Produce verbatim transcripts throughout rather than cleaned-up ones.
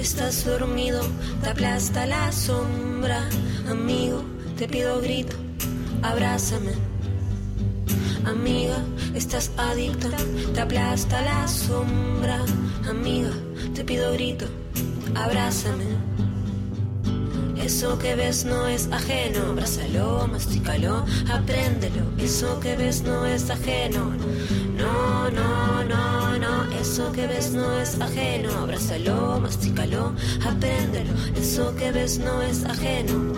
estás dormido, te aplasta la sombra. Amigo, te pido grito, abrázame. Amiga, estás adicta, te aplasta la sombra. Amiga, te pido grito, abrázame. Eso que ves no es ajeno, abrázalo, mastícalo, apréndelo. Eso que ves no es ajeno, no, no, no, no. Eso que ves no es ajeno, abrázalo, mastícalo, apréndelo. Eso que ves no es ajeno.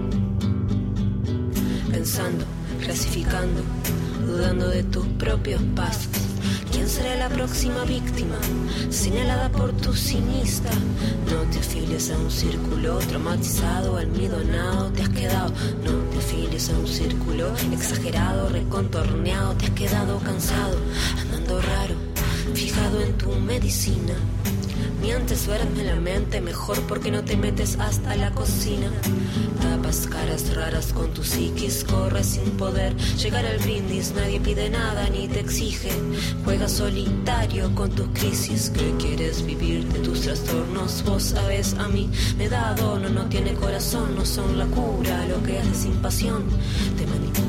Pensando, clasificando, dudando de tus propios pasos. ¿Quién será la próxima víctima? Señalada por tu cinista. No te afilies a un círculo traumatizado, almidonado te has quedado. No te afilies a un círculo exagerado, recontorneado. Te has quedado cansado, andando raro, fijado en tu medicina. Mientras duerme la mente, mejor porque no te metes hasta la cocina. Tapas caras raras con tu psiquis, corres sin poder llegar al brindis. Nadie pide nada ni te exige. Juegas solitario con tus crisis. ¿Qué quieres vivir de tus trastornos? Vos sabes, a mí me da dono, no tiene corazón, no son la cura. Lo que hace sin pasión te manipula.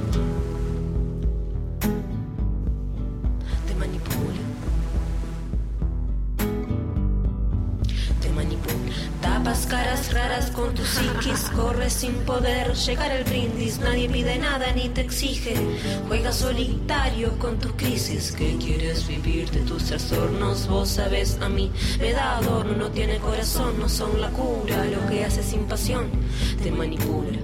Caras raras con tu psiquis, corres sin poder llegar al brindis. Nadie pide nada ni te exige. Juegas solitario con tus crisis. ¿Qué quieres vivir de tus trastornos? Vos sabes, a mí me da adorno, no tiene corazón, no son la cura. Lo que hace sin pasión te manipula.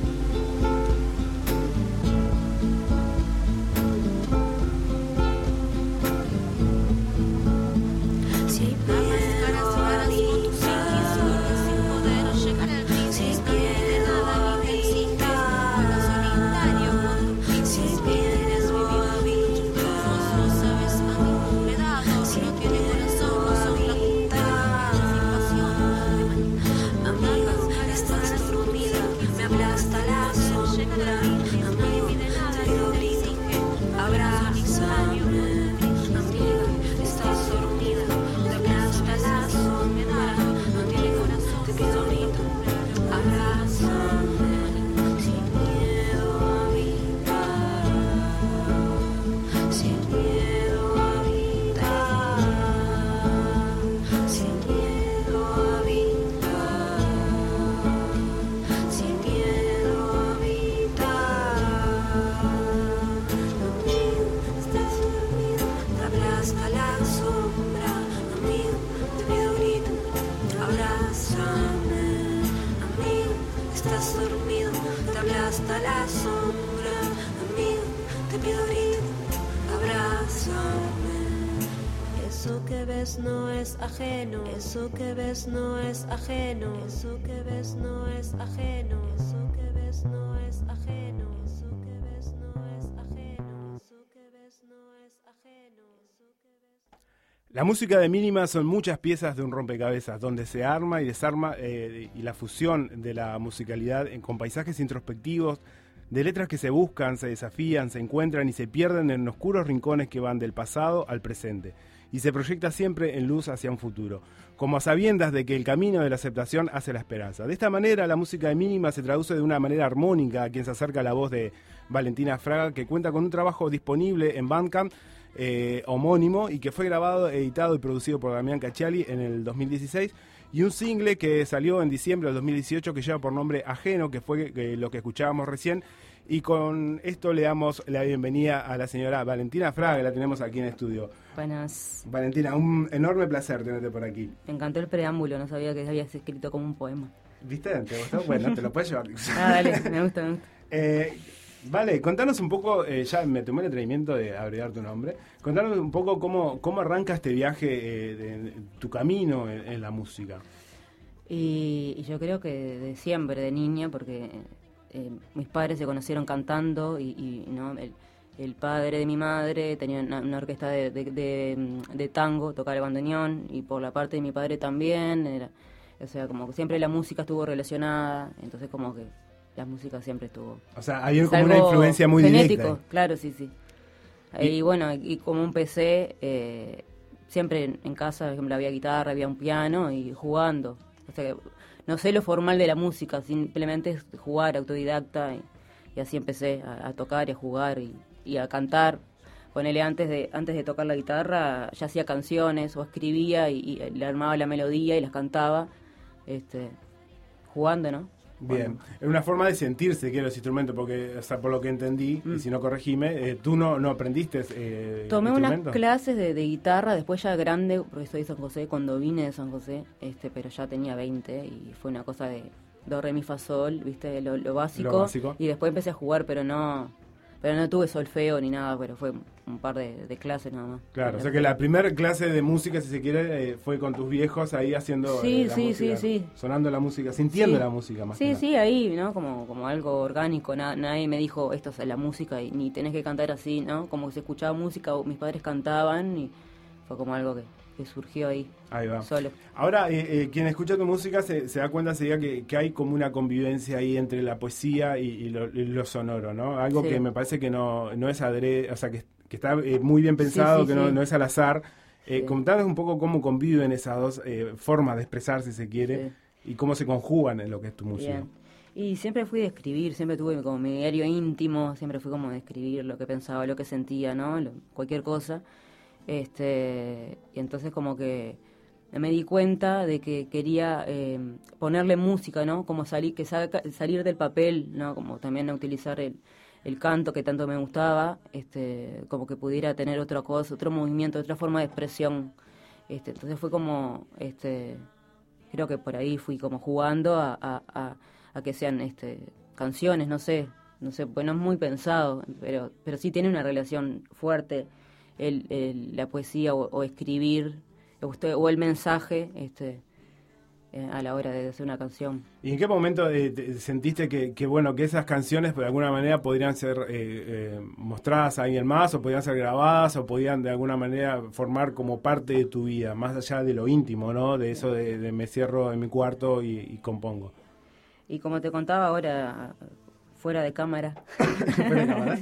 No es ajeno, eso que ves no es ajeno, eso que ves no es ajeno, eso que ves no es ajeno, eso que ves no es ajeno, eso que ves no es ajeno, eso que ves. La música de Mínima son muchas piezas de un rompecabezas, donde se arma y desarma eh, y la fusión de la musicalidad en, con paisajes introspectivos, de letras que se buscan, se desafían, se encuentran y se pierden en oscuros rincones que van del pasado al presente. Y se proyecta siempre en luz hacia un futuro, como a sabiendas de que el camino de la aceptación hace la esperanza. De esta manera, la música de Mínima se traduce de una manera armónica a quien se acerca a la voz de Valentina Fraga, que cuenta con un trabajo disponible en Bandcamp eh, homónimo y que fue grabado, editado y producido por Damián Cacciali en el dos mil dieciséis, y un single que salió en diciembre del dos mil dieciocho que lleva por nombre Ajeno, que fue eh, lo que escuchábamos recién. Y con esto le damos la bienvenida a la señora Valentina Fraga, que la tenemos aquí en estudio. Buenas. Valentina, un enorme placer tenerte por aquí. Me encantó el preámbulo, no sabía que habías escrito como un poema. ¿Viste? ¿Te gustó? Bueno, te lo puedes llevar. Ah, dale, me gusta, me gusta. Eh, vale, contanos un poco, eh, ya me tomé el atrevimiento de abreviar tu nombre, contanos un poco cómo, cómo arranca este viaje, eh, de, de tu camino en, en la música. Y, y yo creo que de siempre, de niña, porque... Eh, mis padres se conocieron cantando y, y ¿no? el, el padre de mi madre tenía una, una orquesta de, de, de, de tango, tocaba el bandoneón, y por la parte de mi padre también, era, o sea, como que siempre la música estuvo relacionada, entonces como que la música siempre estuvo... O sea, había como una influencia muy genético, directa. Claro, sí, sí. Y, y bueno, y como empecé, eh, siempre en, en casa, por ejemplo, había guitarra, había un piano y jugando. O sea, no sé lo formal de la música, simplemente es jugar, autodidacta, y, y así empecé a, a tocar y a jugar y, y a cantar. Ponele, antes de antes de tocar la guitarra, ya hacía canciones o escribía y, y le armaba la melodía y las cantaba, este, jugando, ¿no? Bien, es una forma de sentirse que los instrumentos, porque, o sea, por lo que entendí, mm. y si no corregime, eh, tú no, no aprendiste eh, Tomé unas clases de, de guitarra, después ya grande, porque soy de San José, cuando vine de San José, este, pero ya tenía veinte y fue una cosa de do, re, mi, fa, sol, viste, lo, lo, básico, lo básico, y después empecé a jugar, pero no... Pero no tuve solfeo ni nada, pero fue un par de, de clases nada más. Claro, o sea que la primera clase de música, si se quiere, eh, fue con tus viejos ahí haciendo sí, eh, la sí, música, sí, sí. sonando la música, sintiendo sí. la música más Sí, que sí, nada. ahí, ¿no? Como, como algo orgánico, na, nadie me dijo, esto es la música y ni tenés que cantar así, ¿no? Como que se escuchaba música, o mis padres cantaban y fue como algo que, que surgió ahí. Ahí va. Solo. Ahora, eh, eh, quien escucha tu música se, se da cuenta sería que, que hay como una convivencia ahí entre la poesía y, y, lo, y lo sonoro, ¿no? Algo sí. que me parece que no, no es adrede, o sea, que, que está eh, muy bien pensado, sí, sí, que no, sí. no es al azar. Eh, sí. Contanos un poco cómo conviven esas dos eh, formas de expresar, si se quiere, sí. y cómo se conjugan en lo que es tu música. Bien. Y siempre fui de escribir, siempre tuve como mi diario íntimo, siempre fui como de escribir lo que pensaba, lo que sentía, ¿no? Lo, cualquier cosa. Este, y entonces como que me di cuenta de que quería eh, ponerle música, ¿no? Como salir, que saca, salir del papel, ¿no? Como también a utilizar el, el canto que tanto me gustaba, este, como que pudiera tener otra cosa, otro movimiento, otra forma de expresión. Este, entonces fue como, este, creo que por ahí fui como jugando a, a, a, a que sean este, canciones, no sé, no sé, pues no es muy pensado, pero, pero sí tiene una relación fuerte el, el, la poesía o, o escribir o el mensaje este eh, a la hora de hacer una canción. ¿Y en qué momento eh, te, sentiste que, que bueno que esas canciones de alguna manera podrían ser eh, eh, mostradas a alguien más, o podían ser grabadas, o podían de alguna manera formar como parte de tu vida, más allá de lo íntimo, ¿no? De eso de, de me cierro en mi cuarto y, y compongo? Y como te contaba ahora, fuera de cámara, ¿Fuera de cámara?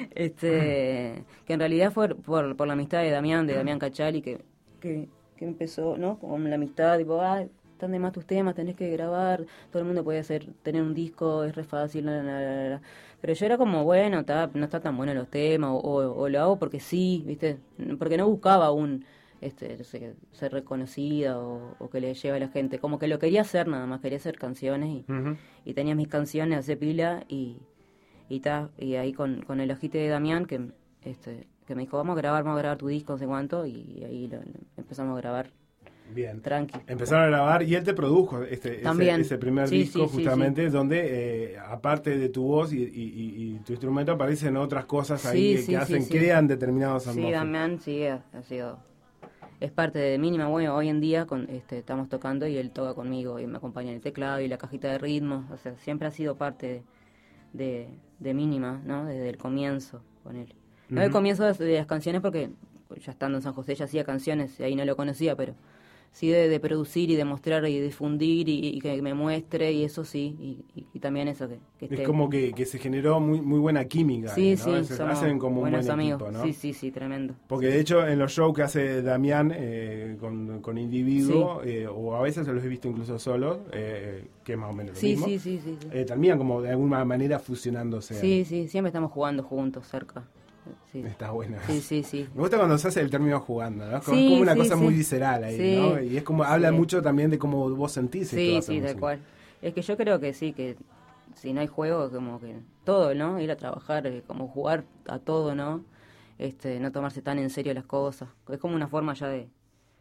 este, que en realidad fue por, por la amistad de Damián, de Damián Cachali, que, que que empezó, ¿no? Con la amistad, tipo, ah, están de más tus temas, tenés que grabar, todo el mundo puede hacer, tener un disco, es re fácil, la, la, la, la. Pero yo era como, bueno, ta, no está tan bueno los temas, o, o, o lo hago porque sí, ¿viste? Porque no buscaba un, este, ser reconocida o, o que le lleve a la gente, como que lo quería hacer nada más, quería hacer canciones y, uh-huh. y tenía mis canciones, hacé pila y, y ta, y ahí con, con el ojite de Damián, que, este, que me dijo, vamos a grabar, vamos a grabar tu disco, no sé cuánto, y ahí lo, lo empezamos a grabar. Bien. Tranqui. Empezaron a grabar y él te produjo este ese, ese primer sí, disco, sí, justamente, sí, sí. donde eh, aparte de tu voz y, y, y, y tu instrumento aparecen otras cosas sí, ahí que, sí, que hacen, sí, sí. crean determinados atmósferas. Sí, Damián, sí, ha, ha sido, es parte de Mínima. Bueno, hoy en día con, este, estamos tocando y él toca conmigo y me acompaña en el teclado y la cajita de ritmos, o sea, siempre ha sido parte de, de, de Mínima, ¿no? Desde el comienzo con él. No uh-huh. el comienzo de, de las canciones porque ya estando en San José ya hacía canciones y ahí no lo conocía, pero sí de, de producir y de mostrar y difundir y, y que me muestre y eso sí, y, y, y también eso que, que esté. Es como que, que se generó muy muy buena química. Sí, ¿no? sí, es, hacen como un buen amigos. equipo, ¿no? Sí, sí, sí, tremendo. Porque de hecho en los shows que hace Damián eh, con, con individuo, sí. eh, o a veces los he visto incluso solos, eh, que es más o menos lo sí, mismo, sí, sí, sí, sí. Eh, terminan como de alguna manera fusionándose. Sí, ahí. sí, siempre estamos jugando juntos, cerca. Sí. Está bueno. Sí, sí, sí. Me gusta cuando se hace el término jugando, ¿no? Como, sí, es como una sí, cosa sí. muy visceral ahí, sí. ¿no? Y es como, habla sí. mucho también de cómo vos sentís esto. Sí, sí, tal cual. Es que yo creo que sí, que si no hay juego, como que todo, ¿no? Ir a trabajar, como jugar a todo, ¿no? Este, no tomarse tan en serio las cosas. Es como una forma ya de,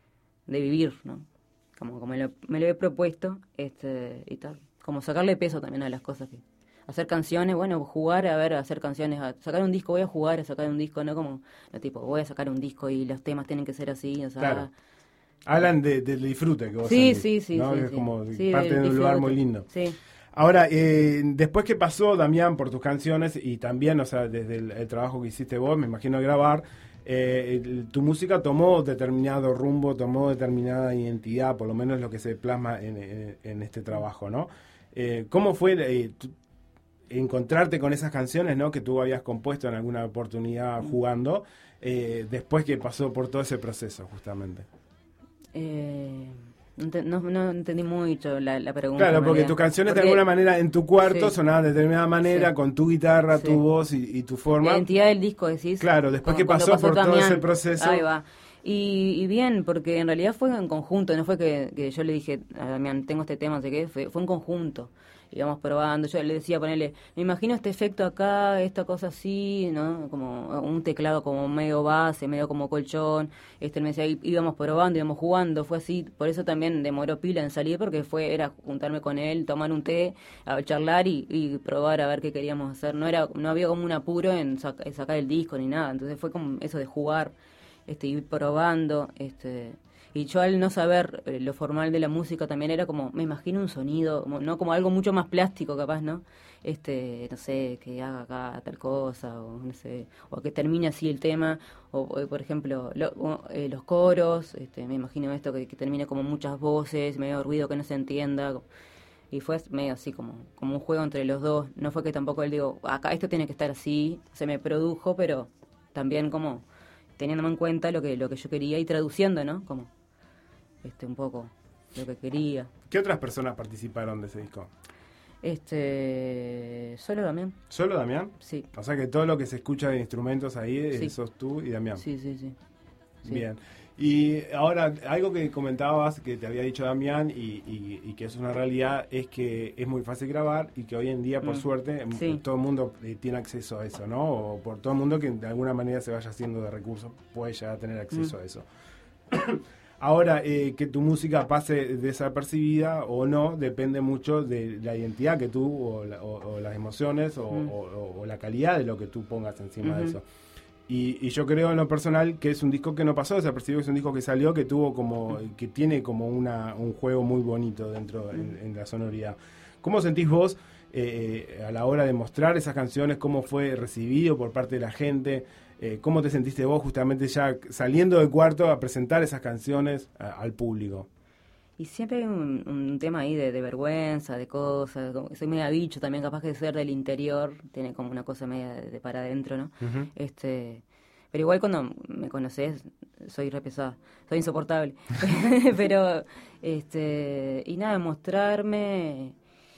de vivir, ¿no? Como, como me, lo, me lo he propuesto, este, y tal. Como sacarle peso también a las cosas que... Hacer canciones, bueno, jugar a ver, a hacer canciones, a sacar un disco, voy a jugar a sacar un disco, no como, no, tipo, voy a sacar un disco y los temas tienen que ser así, o sea... Claro. Hablan de, del disfrute que vos sí, sentís, sí, sí, ¿no? sí, Es sí. como sí, parte de un lugar muy lindo. Sí. Ahora, eh, después que pasó Damián por tus canciones y también, o sea, desde el, el trabajo que hiciste vos, me imagino grabar, eh, el, tu música tomó determinado rumbo, tomó determinada identidad, por lo menos lo que se plasma en, en, en este trabajo, ¿no? Eh, ¿Cómo fue... Eh, tu, encontrarte con esas canciones, ¿no? Que tú habías compuesto en alguna oportunidad jugando, eh, después que pasó por todo ese proceso, justamente. Eh... No, no entendí mucho la, la pregunta. Claro, porque tus canciones porque, de alguna manera en tu cuarto sí, sonaban de determinada manera, sí, con tu guitarra, sí, tu voz y, y tu forma. La identidad del disco, decís. Claro, después que pasó, pasó por Damián, todo ese proceso. Ahí va. Y, y bien, porque en realidad fue en conjunto, no fue que, que yo le dije a Damián, tengo este tema, no sé qué, fue, fue en conjunto. Íbamos probando, yo le decía, ponerle, me imagino este efecto acá, esta cosa así, ¿no? Como un teclado como medio base, medio como colchón. Este, él me decía, íbamos probando, íbamos jugando, fue así, por eso también demoró pila en salir, porque fue, era juntarme con él, tomar un té, a charlar y, y probar a ver qué queríamos hacer. No era, no había como un apuro en, saca, en sacar el disco ni nada, entonces fue como eso de jugar, este, ir probando, este... Y yo al no saber eh, lo formal de la música también era como, me imagino un sonido, como, ¿no? Como algo mucho más plástico capaz, ¿no? Este, no sé, que haga acá tal cosa, o no sé, o que termine así el tema, o, o por ejemplo, lo, o, eh, los coros, este, me imagino esto que, que termine como muchas voces, medio ruido que no se entienda, y fue medio así como, como un juego entre los dos, no fue que tampoco él digo, acá esto tiene que estar así, se me produjo, pero también como teniéndome en cuenta lo que, lo que yo quería y traduciendo, ¿no? Como este un poco lo que quería. ¿Qué otras personas participaron de ese disco? Este, solo Damián. ¿Solo Damián? Sí. O sea que todo lo que se escucha de instrumentos ahí sí, sos tú y Damián. Sí, sí, sí, sí. Bien. Y ahora, algo que comentabas, que te había dicho Damián y, y, y que es una realidad, es que es muy fácil grabar y que hoy en día, por mm. suerte, sí, todo el mundo tiene acceso a eso, ¿no? O por todo el mundo que de alguna manera se vaya haciendo de recursos puede llegar a tener acceso mm. a eso. Ahora, eh, que tu música pase desapercibida o no, depende mucho de la identidad que tú, o, la, o, o las emociones, o, mm. o, o la calidad de lo que tú pongas encima mm-hmm. de eso. Y, y yo creo en lo personal que es un disco que no pasó desapercibido, que es un disco que salió, que tuvo como, que tiene como una un juego muy bonito dentro mm. en, en la sonoridad. ¿Cómo sentís vos eh, a la hora de mostrar esas canciones? ¿Cómo fue recibido por parte de la gente? Eh, ¿Cómo te sentiste vos justamente ya saliendo del cuarto a presentar esas canciones a, al público? Y siempre hay un, un tema ahí de, de vergüenza, de cosas, como, soy media bicho también, capaz que ser del interior, tiene como una cosa media de, de para adentro, ¿no? Uh-huh. Este, pero igual cuando me conoces, soy re pesada, soy insoportable. Pero, este, y nada, mostrarme...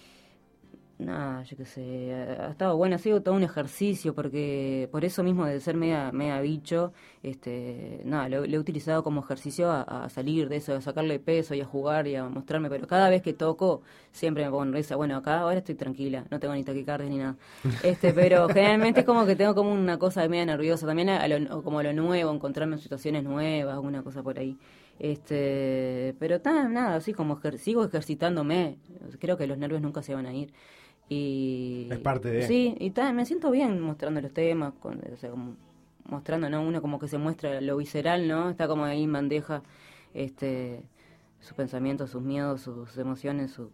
Nada, yo qué sé, ha estado bueno, ha sido todo un ejercicio, porque por eso mismo de ser media, media bicho, este, nada, lo, lo he utilizado como ejercicio a, a salir de eso, a sacarle peso y a jugar y a mostrarme, pero cada vez que toco siempre me pongo en risa. Bueno, acá ahora estoy tranquila, no tengo ni taquicardia ni nada, este, pero generalmente es como que tengo como una cosa media nerviosa, también a lo, como a lo nuevo, encontrarme en situaciones nuevas, alguna cosa por ahí. Este, pero ta, nada, así como ejer- sigo ejercitándome, creo que los nervios nunca se van a ir. Y es parte de... Sí, y ta, me siento bien mostrando los temas, con, o sea, como mostrando, ¿no? Uno como que se muestra lo visceral, ¿no? Está como ahí en bandeja, este, sus pensamientos, sus miedos, sus emociones, sus...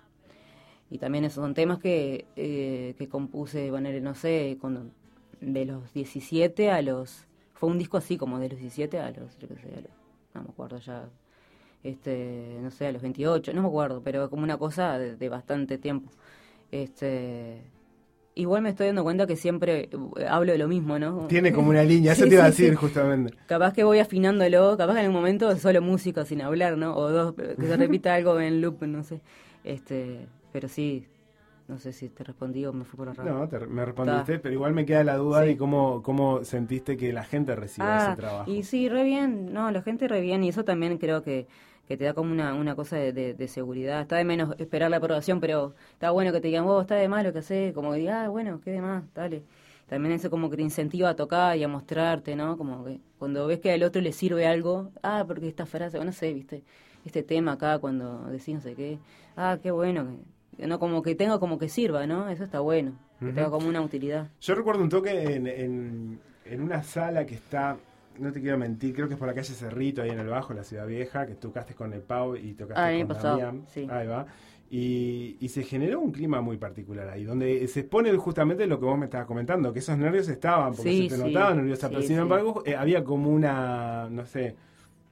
Y también esos son temas que, eh, que compuse, bueno, no sé, cuando, de los diecisiete a los... Fue un disco así, como de los diecisiete a los, yo qué sé, a los, no me acuerdo ya, este, no sé, a los veintiocho, no me acuerdo, pero como una cosa de, de bastante tiempo. Este, igual me estoy dando cuenta que siempre hablo de lo mismo, ¿no? Tiene como una línea, eso sí, te iba sí, a decir sí. justamente. Capaz que voy afinándolo, capaz que en un momento es solo música sin hablar, ¿no? O dos, que se repita algo en loop, no sé. Este, pero sí, no sé si te respondí o me fui por el raro. No, te, me respondiste, Ta. pero igual me queda la duda sí. de cómo, cómo sentiste que la gente recibe ah, ese trabajo. Y sí, re bien, no, la gente re bien, y eso también creo que que te da como una, una cosa de, de, de seguridad. Está de menos esperar la aprobación, pero está bueno que te digan, vos, está de más lo que haces, como que digas, ah, bueno, qué de más, dale. También eso como que te incentiva a tocar y a mostrarte, ¿no? Como que cuando ves que al otro le sirve algo, ah, porque esta frase, no sé, viste, este tema acá cuando decís no sé qué, ah, qué bueno, que, no, como que tenga como que sirva, ¿no? Eso está bueno, uh-huh. que tenga como una utilidad. Yo recuerdo un toque en, en, en una sala que está... No te quiero mentir, creo que es por la calle Cerrito, ahí en el Bajo, en la Ciudad Vieja, que tocaste con el Pau y tocaste ah, con pasado, Damián. Sí. Ahí va. Y, y se generó un clima muy particular ahí, donde se expone justamente lo que vos me estabas comentando, que esos nervios estaban, porque sí, se te sí, notaban nerviosa, sí, pero sin sí. embargo eh, había como una, no sé,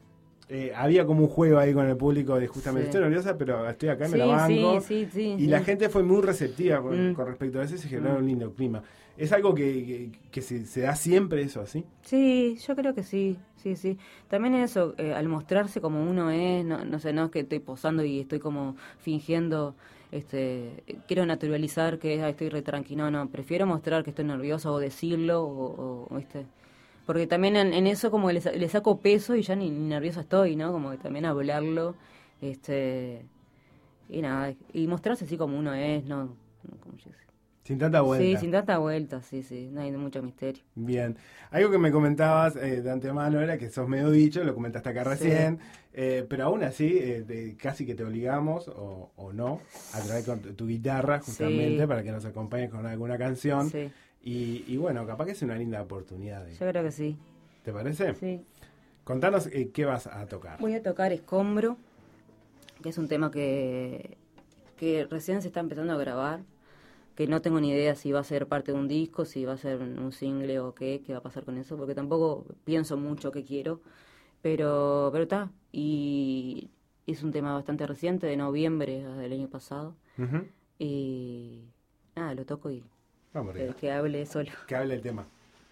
eh, había como un juego ahí con el público de justamente, Sí. estoy nerviosa, pero estoy acá, me Sí, la banco. sí, sí, sí, y sí. la gente fue muy receptiva con, Mm. con respecto a eso y se generó Mm. un lindo clima. ¿Es algo que, que, que se, se da siempre eso así? Sí, yo creo que sí, sí, sí. También eso, eh, al mostrarse como uno es, no, no sé, no es que estoy posando y estoy como fingiendo, este, eh, quiero naturalizar que ah, estoy re tranqui, no, no, prefiero mostrar que estoy nerviosa o decirlo, o, o, ¿viste? Porque también en, en eso como le, sa- le saco peso y ya ni, ni nerviosa estoy, ¿no? Como que también hablarlo, este, y nada, y mostrarse así como uno es, ¿no? No, como yo sé. Sin tanta vuelta. Sí, sin tanta vuelta, sí, sí, no hay mucho misterio. Bien. Algo que me comentabas eh, de antemano era que sos medio bicho, lo comentaste acá Sí. recién, eh, pero aún así eh, de- casi que te obligamos, o, o no, a traer con tu, tu guitarra justamente Sí. para que nos acompañes con alguna canción. Sí, Y, y bueno, capaz que es una linda oportunidad. de- yo creo que sí. ¿Te parece? Sí. Contanos eh, qué vas a tocar. Voy a tocar Escombro, que es un tema que, que recién se está empezando a grabar, que no tengo ni idea si va a ser parte de un disco, si va a ser un single o qué, qué va a pasar con eso, porque tampoco pienso mucho qué quiero, pero pero está. Y es un tema bastante reciente, de noviembre del año pasado, Ujú. y nada, lo toco y Vamos eh, arriba. que hable solo. Que hable el tema.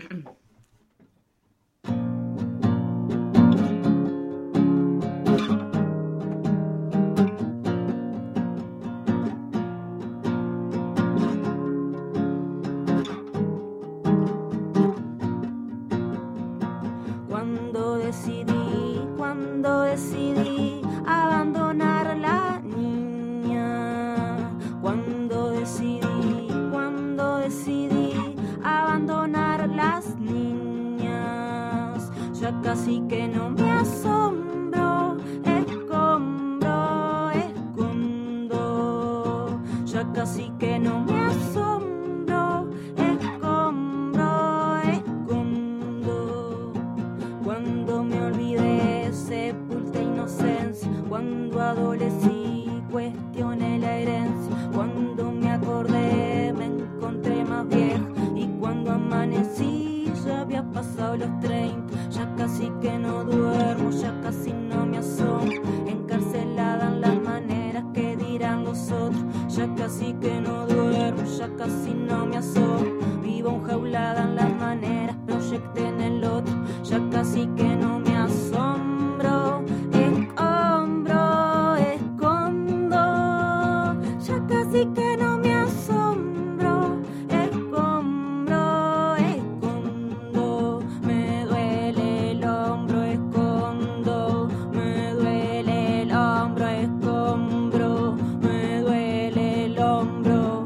Cuando decidí, cuando decidí abandonar la niña, cuando decidí, cuando decidí abandonar las niñas, ya casi que no me asombro, escombro, escondo, ya casi que no me asombro, escombro, escondo. Cuando me olvidé, sepulté inocencia. Cuando adolecí, cuestioné la herencia. Cuando me acordé, me encontré más vieja. Y cuando amanecí, ya había pasado los treinta. Ya casi que no duermo, ya casi no me asomo. Encarcelada en las maneras que dirán los otros. Ya casi que no duermo, ya casi no me asomo. Vivo enjaulada en las maneras, proyecté en el otro. Ya casi que no me asombro, escombro, escondo. Ya casi que no me asombro, escombro, escondo. Me duele el hombro, escondo. Me duele el hombro, escombro. Me duele el hombro.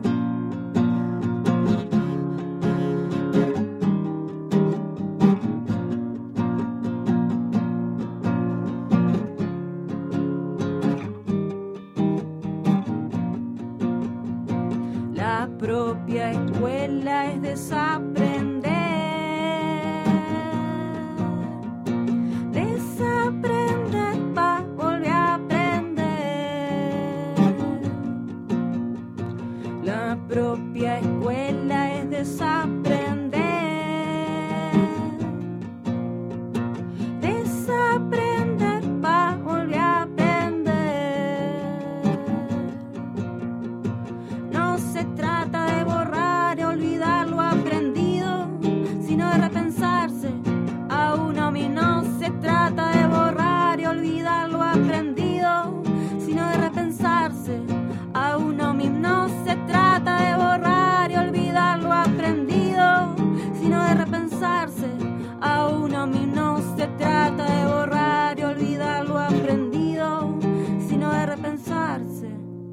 La propia escuela es desaprender, desaprender pa' volver a aprender. La propia escuela es desaprender, desaprender pa' volver a aprender. No se trata de borrar y olvidar lo aprendido, sino de repensarse a uno mismo. No se trata de borrar y olvidar lo aprendido, sino de repensarse a uno mismo. No se trata de borrar y olvidar lo aprendido, sino de repensarse a uno mismo. No se trata de borrar y olvidar lo aprendido, sino de repensarse.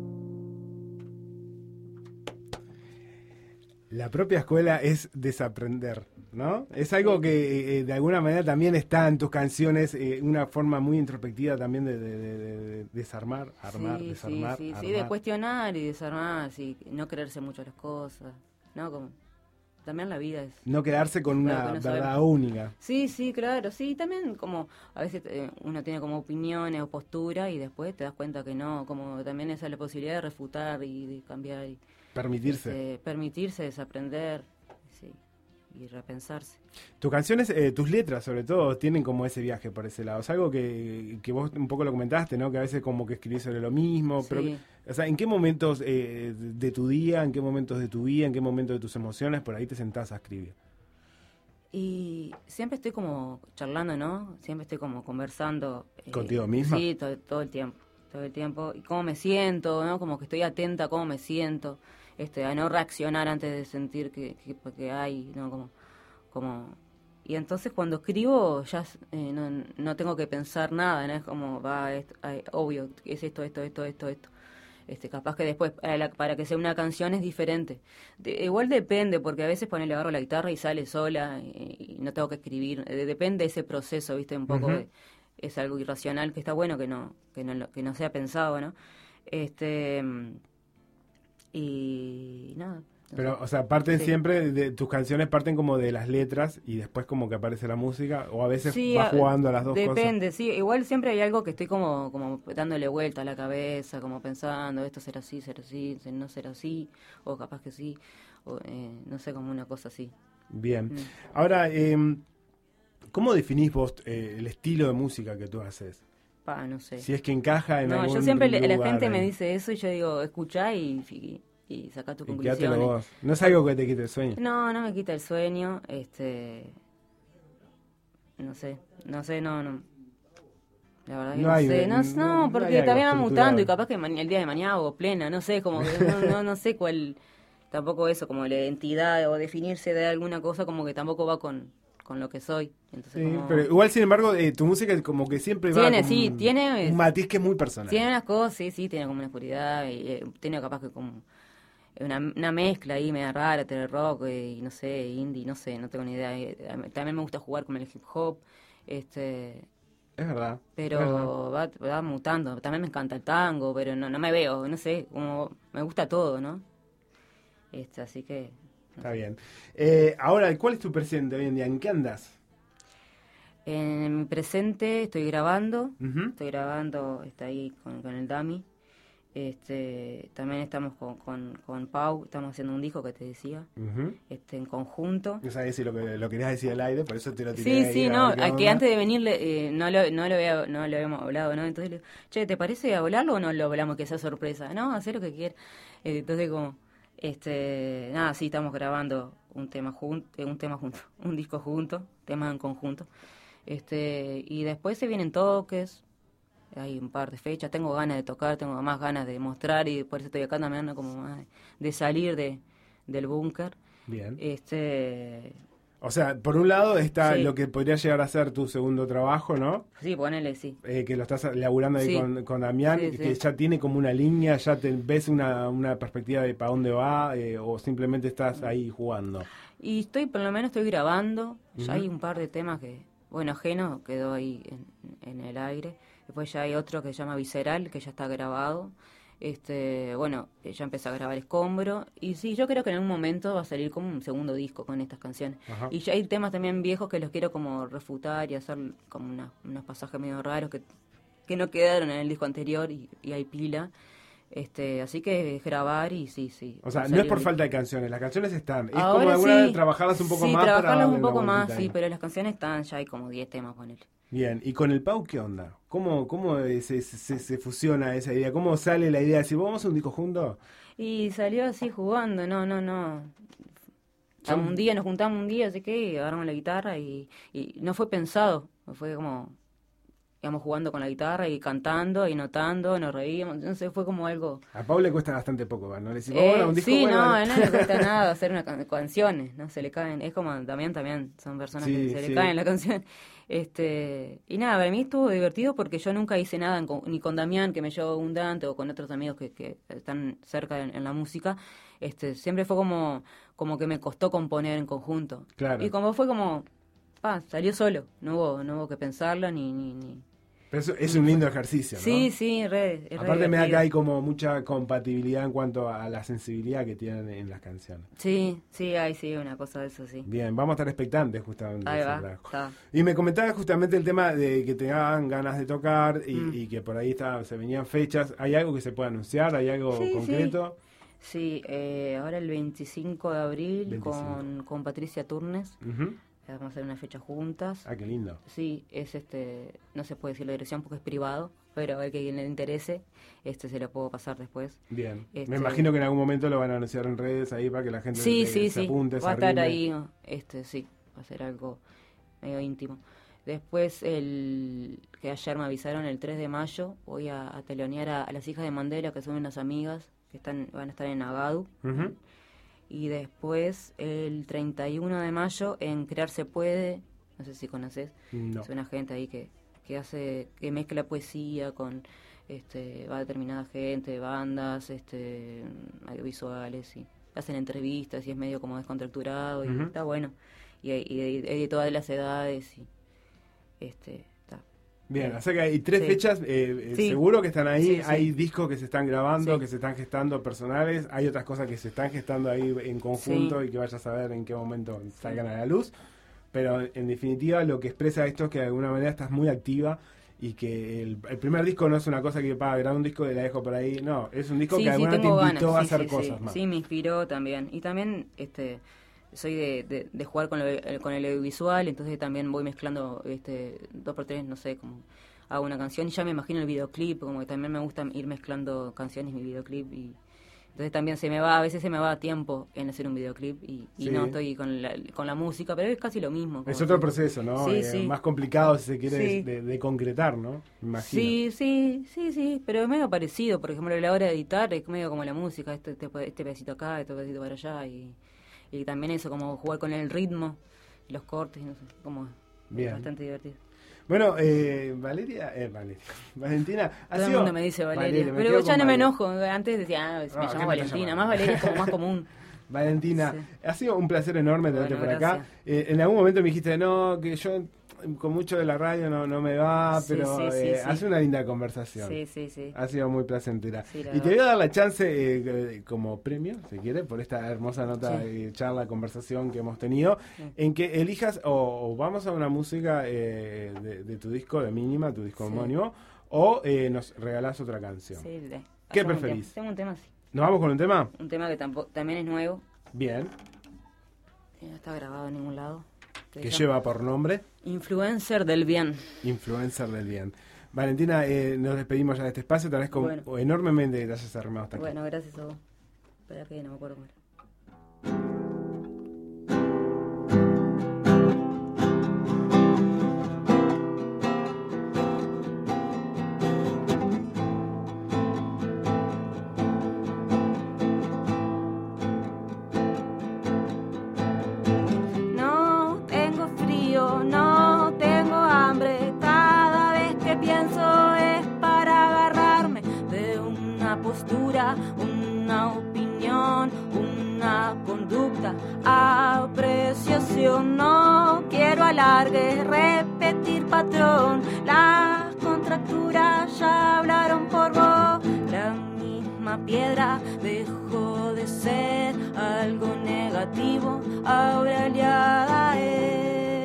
La propia escuela es desaprender, ¿no? Es algo que eh, de alguna manera también está en tus canciones, eh, una forma muy introspectiva también de, de- de- de desarmar, armar, sí, desarmar, sí, sí, sí, armar. de cuestionar y desarmar, sí, no creerse mucho las cosas, ¿no? Como, también la vida es... No quedarse con Claro, una que no verdad sabemos. única. Sí, sí, claro, sí, también como a veces eh, uno tiene como opiniones o postura y después te das cuenta que no, como también esa es la posibilidad de refutar y de cambiar y Permitirse. este, permitirse desaprender, sí, y repensarse. Tus canciones, eh, tus letras sobre todo, tienen como ese viaje por ese lado. Es algo que, que vos un poco lo comentaste, ¿no? Que a veces como que escribís sobre lo mismo. Sí. Pero, o sea, ¿en qué momentos eh, de tu día, en qué momentos de tu vida, en qué momentos de tus emociones, por ahí te sentás a escribir? Y siempre estoy como charlando, ¿no? Siempre estoy como conversando. ¿Contigo eh, misma? Sí, todo, todo el tiempo. Todo el tiempo. Y cómo me siento, ¿no? Como que estoy atenta a cómo me siento. Este, a no reaccionar antes de sentir que, que, que hay, ¿no? Como, como... Y entonces cuando escribo ya eh, no, no tengo que pensar nada, ¿no? Es como, va, esto, ay, obvio, es esto, esto, esto, esto, esto. Este, capaz que después, para, la, para que sea una canción es diferente. De, igual depende, porque a veces ponele, agarro la guitarra y sale sola y, y no tengo que escribir. De, depende de ese proceso, ¿viste? Un poco, uh-huh. de, es algo irracional, que está bueno que no, que no, que no sea pensado, ¿no? Este... Y nada. Pero, o sea, parten sí. siempre, de tus canciones parten como de las letras y después como que aparece la música, o a veces sí, vas jugando a las dos depende, cosas. Depende, sí. Igual siempre hay algo que estoy como como dándole vuelta a la cabeza, como pensando, esto será así, será así, no será así, o capaz que sí, o eh, no sé, como una cosa así. Bien. Mm. Ahora, eh, ¿cómo definís vos eh, el estilo de música que tú haces? Pa, no sé. Si es que encaja en no, algún yo siempre lugar, la gente eh. me dice eso y yo digo, escuchá y, y, y sacá tu conclusión. Vos. No es algo que te quite el sueño. No, no me quita el sueño, este... No sé, no sé, no, no. La verdad que no, no hay, sé, no, no, no porque también va mutando y capaz que el día de mañana hago plena, no sé, como que no, no, no sé cuál, tampoco eso, como la identidad o definirse de alguna cosa, como que tampoco va con, con lo que soy. Entonces, sí, como... pero igual, sin embargo, eh, tu música como que siempre tiene, va sí, un, tiene, un matiz que es muy personal. Tiene unas cosas, sí, sí, tiene como una oscuridad, y, eh, tiene capaz que como una, una mezcla ahí media rara, entre rock y no sé, indie, no sé, no tengo ni idea. También me gusta jugar con el hip hop, este... Es verdad. Pero es verdad. Va, va mutando. También me encanta el tango, pero no, no me veo, no sé, como me gusta todo, ¿no? Este, así que... No Está sé. bien. Eh, ahora, ¿cuál es tu presente hoy en día? ¿En qué andas? En mi presente estoy grabando, Uh-huh. estoy grabando, está ahí con, con el Dami. Este, también estamos con, con, con Pau, estamos haciendo un disco que te decía, Uh-huh. este, en conjunto. No sabía si lo, que, lo querías decir al aire, por eso te lo tiré. Sí, ahí, sí, a no, ver qué a que onda. antes de venir eh, no, lo, no, lo había, no lo habíamos hablado, ¿no? Entonces le digo, che, ¿te parece hablarlo o no lo hablamos, que sea sorpresa? No, hacer lo que quieras. Eh, entonces como, este, nada, sí, estamos grabando un tema junto, eh, un tema junto, un disco junto, temas en conjunto. Este, y después se vienen toques, hay un par de fechas, tengo ganas de tocar, tengo más ganas de mostrar y por eso estoy acá también, ¿no? Como más de, de salir de, del búnker. Bien. Este, O sea, por un lado está sí. lo que podría llegar a ser tu segundo trabajo, ¿no? sí, ponele, sí. Eh, que lo estás laburando ahí Sí. con, con Damián, Sí, que sí. ya tiene como una línea, ya te ves una, una perspectiva de para dónde va, eh, o simplemente estás ahí jugando. Y estoy, por lo menos estoy grabando, ya Ujú. hay un par de temas que, bueno, ajeno, quedó ahí en, en el aire. Después ya hay otro que se llama Visceral, que ya está grabado. Este, bueno, eh, ya empecé a grabar Escombro. Y sí, yo creo que en algún momento va a salir como un segundo disco con estas canciones. Ajá. Y ya hay temas también viejos que los quiero como refutar y hacer como una, unos pasajes medio raros que, que no quedaron en el disco anterior y, y hay pila. Este, así que es grabar y sí, sí. O sea, va a no es salir por un- falta de canciones, las canciones están. Es Ahora como de alguna sí. vez trabajarlas un poco sí, más. para trabajarlas darle un la poco más, vueltita sí, ahí. pero las canciones están, ya hay como diez temas, ponele. Bien, ¿y con el Pau qué onda? ¿Cómo, cómo se, se, se fusiona esa idea? ¿Cómo sale la idea de decir, vamos a hacer un disco juntos? Y salió así jugando, no, no, no. Estamos un día, nos juntamos un día, así que agarramos la guitarra y, y no fue pensado, fue como, íbamos jugando con la guitarra y cantando y notando, nos reíamos, entonces fue como algo... A Pau le cuesta bastante poco, ¿no? Le decimos, Eh, bueno, un disco sí, bueno, no, dale. no le cuesta nada hacer una can- canciones, ¿no? Se le caen, es como también, también son personas Sí, que se sí. le caen la canción. Este, y nada, para mí estuvo divertido porque yo nunca hice nada en con- ni con Damián, que me llevó abundante, o con otros amigos que, que están cerca en, en la música. Este, siempre fue como, como que me costó componer en conjunto. Claro. Y como fue como, pa, salió solo, no hubo, no hubo que pensarlo ni, ni, ni. Pero eso es un lindo ejercicio, ¿no? Sí, sí, re, es re Aparte me da que divertido. hay como mucha compatibilidad en cuanto a la sensibilidad que tienen en las canciones. Sí, sí, hay sí, una cosa de eso, sí. Bien, vamos a estar expectantes justamente. de Ahí ese va, trabajo. está. Y me comentabas justamente el tema de que te daban ganas de tocar y, Mm. y que por ahí está, se venían fechas. ¿Hay algo que se pueda anunciar? ¿Hay algo Sí, concreto? Sí, eh, ahora el veinticinco de abril veinticinco. Con, con Patricia Turnes. Uh-huh. Vamos a hacer una fecha juntas. Ah, qué lindo. Sí, es este, no se puede decir la dirección porque es privado, pero a quien le interese, este se lo puedo pasar después. Bien. Este, Me imagino que en algún momento lo van a anunciar en redes ahí para que la gente sí, se, sí, se sí. apunte, se va a estar arrime. ahí, este, sí, va a ser algo medio íntimo. Después, el que ayer me avisaron, el tres de mayo, voy a, a telonear a, a las hijas de Mandela, que son unas amigas que están van a estar en Agadu. Uh-huh. Y después, el treinta y uno de mayo, en Crear Se Puede, no sé si conoces, No. es una gente ahí que, que hace, que mezcla poesía con, este, va determinada gente, bandas, este, audiovisuales, y hacen entrevistas y es medio como descontracturado y Uh-huh. está bueno. Y, y, y de todas las edades y este está. Bien, o sea que hay tres Sí. fechas, eh, Sí. seguro que están ahí, Sí, sí. hay discos que se están grabando, Sí. que se están gestando personales, hay otras cosas que se están gestando ahí en conjunto Sí. y que vayas a saber en qué momento salgan a la luz, pero en definitiva lo que expresa esto es que de alguna manera estás muy activa y que el, el primer disco no es una cosa que para grabar un disco y la dejo por ahí, no, es un disco Sí, que de sí, alguna manera tengo te invitó ganas, a sí, hacer sí, cosas sí. más. Sí, me inspiró también. Y también este soy de, de, de jugar con, lo, con el audiovisual, entonces también voy mezclando este dos por tres, no sé, como hago una canción y ya me imagino el videoclip, como que también me gusta ir mezclando canciones y videoclip y entonces también se me va, a veces se me va tiempo en hacer un videoclip y, y Sí. no estoy con la, con la música, pero es casi lo mismo. Es como otro que- proceso, ¿no? Sí, Eh, sí. Más complicado si se quiere Sí. de, de concretar, ¿no? Me imagino. Sí, sí, sí, sí, pero es medio parecido. Por ejemplo, a la hora de editar es medio como la música, este, este, este pedacito acá, este pedacito para allá. Y, y también eso, como jugar con el ritmo, los cortes, no sé, como Bien. bastante divertido. Bueno, eh, Valeria, eh, Valeria, Valentina, ha Todo el sido- mundo me dice Valeria, me pero quedo ya con no me Valeria. enojo. Antes decía, ah, me Ah, ¿qué llamo me Valentina, estás llamando? más Valeria es como más común. Valentina, Sí. ha sido un placer enorme tenerte Bueno, por acá. gracias. Eh, en algún momento me dijiste, no, que yo con mucho de la radio no, no me va, Sí, pero sí, sí, eh, sí. hace una linda conversación. Sí, sí, sí. Ha sido muy placentera. Sí, la y te verdad. voy a dar la chance eh, como premio, si quieres, por esta hermosa nota, Sí. eh, charla, conversación que hemos tenido, Sí. en que elijas o, o vamos a una música eh, de, de tu disco, de Mínima, tu disco Sí. homónimo, o eh, nos regalás otra canción. Sí, de- ¿Qué hacemos un preferís? tema. Tengo un tema así. ¿Nos vamos con un tema? Un tema que tampoco, también es nuevo, Bien. que no está grabado en ningún lado. Que se llama lleva por nombre Influencer del Bien. Influencer del Bien. Valentina, eh, nos despedimos ya de este espacio. Te agradezco Bueno. enormemente que te hayas arrimado hasta aquí. Bueno, gracias a vos. Espera que no me acuerdo cómo era. No tengo frío, no tengo hambre. Cada vez que pienso es para agarrarme de una postura, una opinión, una conducta, apreciación. No quiero alargue, repetir patrón. Las contracturas ya hablaron por vos. La misma piedra dejó de ser algo negativo, ahora aliada es.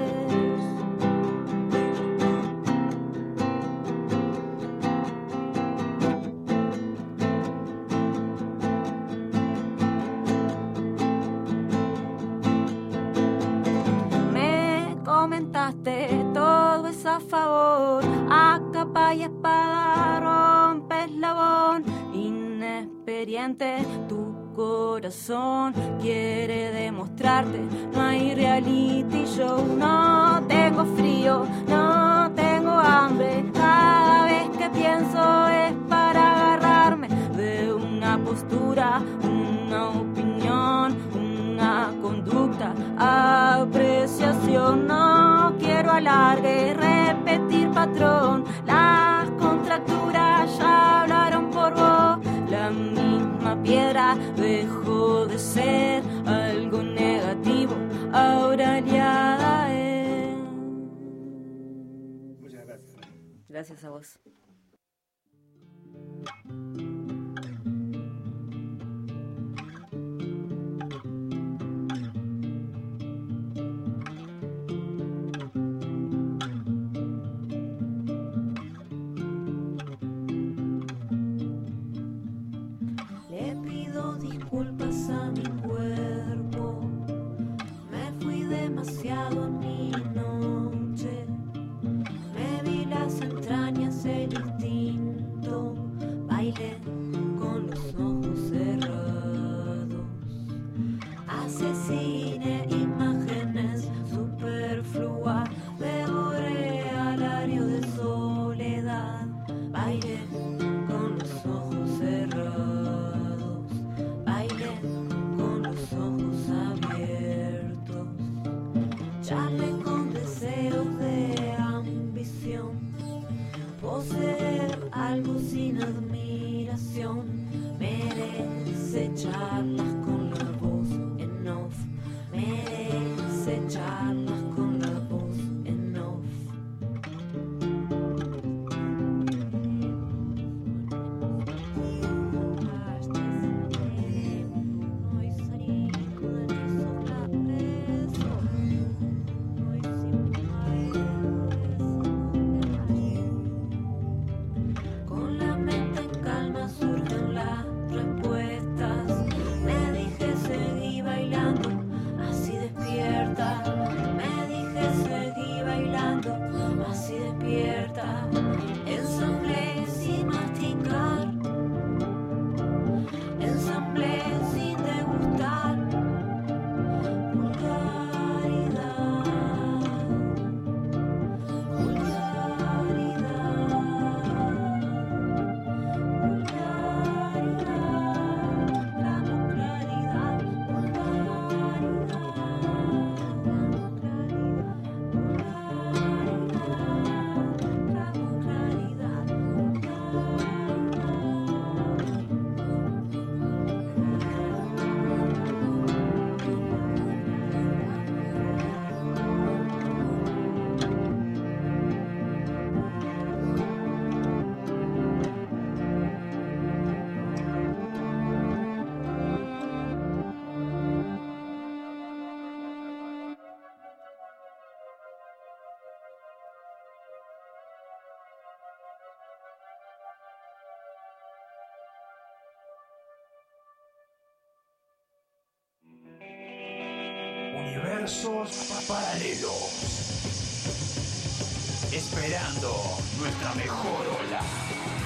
Me comentaste todo es a favor, a capa y espada rompes labón, inexperiente tu corazón quiere demostrarte, no hay reality show, no tengo frío, no tengo hambre, cada vez que pienso es para agarrarme de una postura, una opinión, una conducta, apreciación. No quiero alargue, repetir patrón. Las contracturas ya hablaron por vos. La misma piedra dejó de ser algo negativo, ahora aliada es. Muchas gracias. Gracias a vos. Le pido demasiado en mi noche. Me vi las entrañas, el instinto, bailé con los ojos cerrados. Asesiné imágenes superfluas, devoré alario de soledad, bailé con los ojos cerrados, bailé con los ojos abiertos, charlé con deseos de ambición, poseer algo sin admiración, merece charlas con la voz en off, merece charlas con la voz en off. Con la mente en calma surgen las respuestas. Me dije seguí bailando, así despierta. Me dije seguí bailando, así despierta. Ensamblé sin masticar, ensamblé sin degustar. Vulgaridad, Universos paralelos, esperando nuestra mejor ola.